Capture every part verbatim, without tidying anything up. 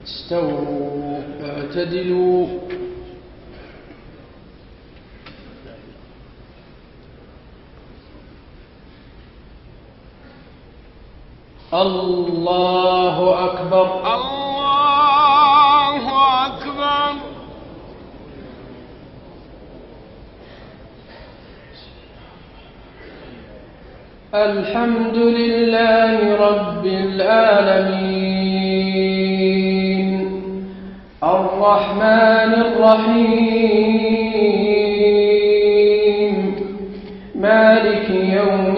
استووا واعتدلوا. الله أكبر. الله أكبر. الحمد لله رب العالمين الرحمن الرحيم مالك يوم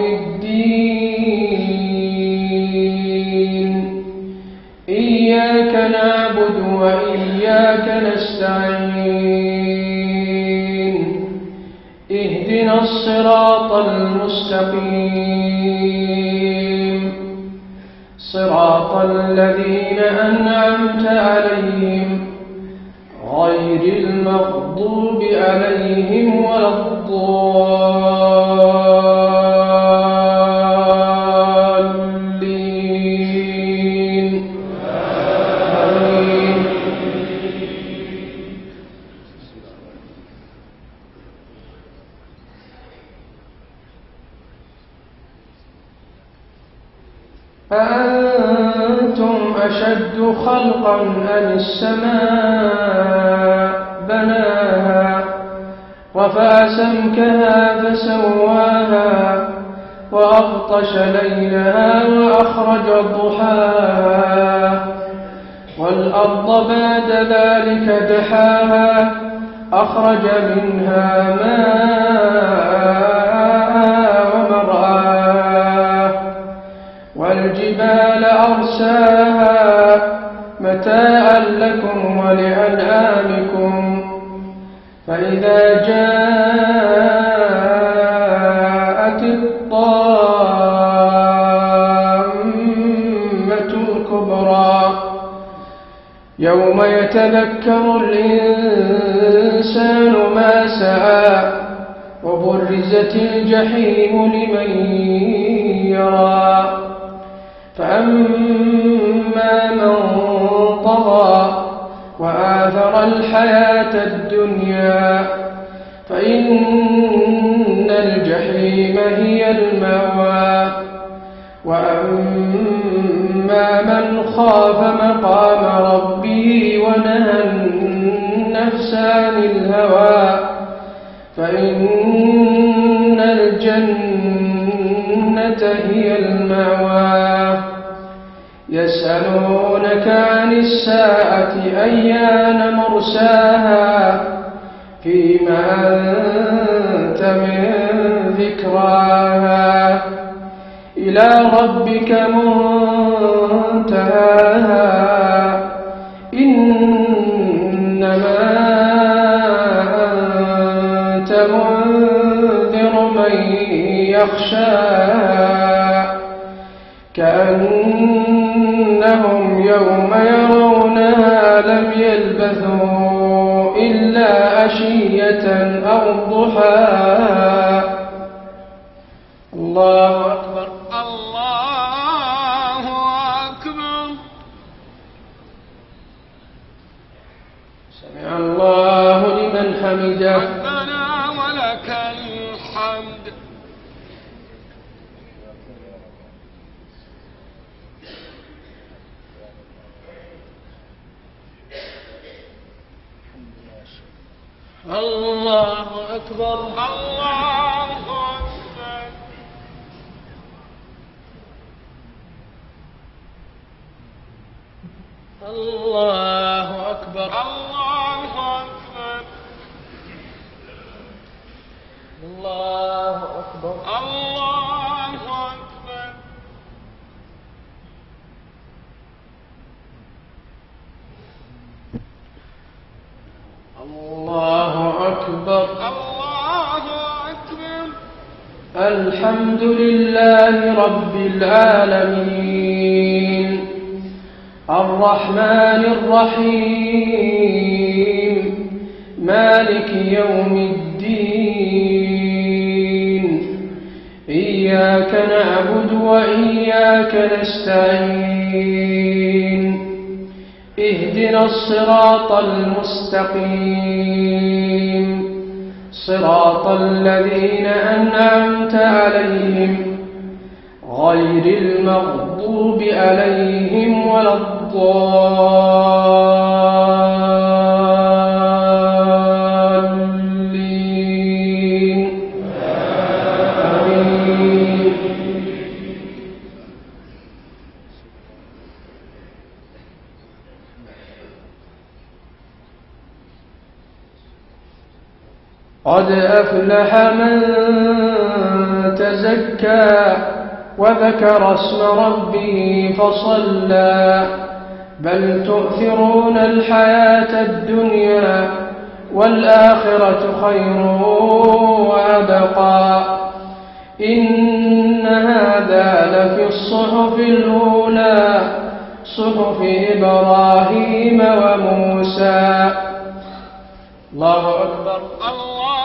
الدين إياك نعبد وإياك نستعين اهدنا الصراط المستقيم صراط الذين أنعمت عليهم غير المغضوب عليهم ولا الضالين. آمين. أأنتم أشد خلقا أم السماء بناها رفع سمكها فسواها وأغطش ليلها وأخرج ضحاها والأرض بعد ذلك دحاها أخرج منها ماءها ومرعاها والجبال أرساها متاعا لكم ولأنعامكم فإذا جاءت الطامة الكبرى يوم يتذكر الإنسان ما سعى وبرزت الجحيم لمن يرى فأما من طغى وآثر الحياة الدنيا فإن الجحيم هي المأوى وأما من خاف مقام ربه ونهى النفس عن الهوى فإن الجنة هي المأوى يسألونك عن الساعة أيان مرساها فيما أنت من ذكراها إلى ربك منتهاها إنما أنت منذر من يخشاها كأنهم يوم يرونها لم يلبثوا إلا عشية أو ضحاها. الله أكبر. الله أكبر. سمع الله لمن حمده. ربنا ولك الحمد. الله أكبر. الله أكبر. الله أكبر. الله أكبر. الله أكبر. الله أكبر. الله أكبر. الله أكبر. الحمد لله رب العالمين الرحمن الرحيم مالك يوم الدين إياك نعبد وإياك نستعين اهدنا الصراط المستقيم صراط الذين أنعمت عليهم غير المغضوب عليهم ولا الضالين آمين. قد أفلح من تزكى وذكر اسم ربه فصلى بل تؤثرون الحياة الدنيا والآخرة خير وأبقى إن هذا لفي الصحف الأولى صحف إبراهيم وموسى. الله أكبر. الله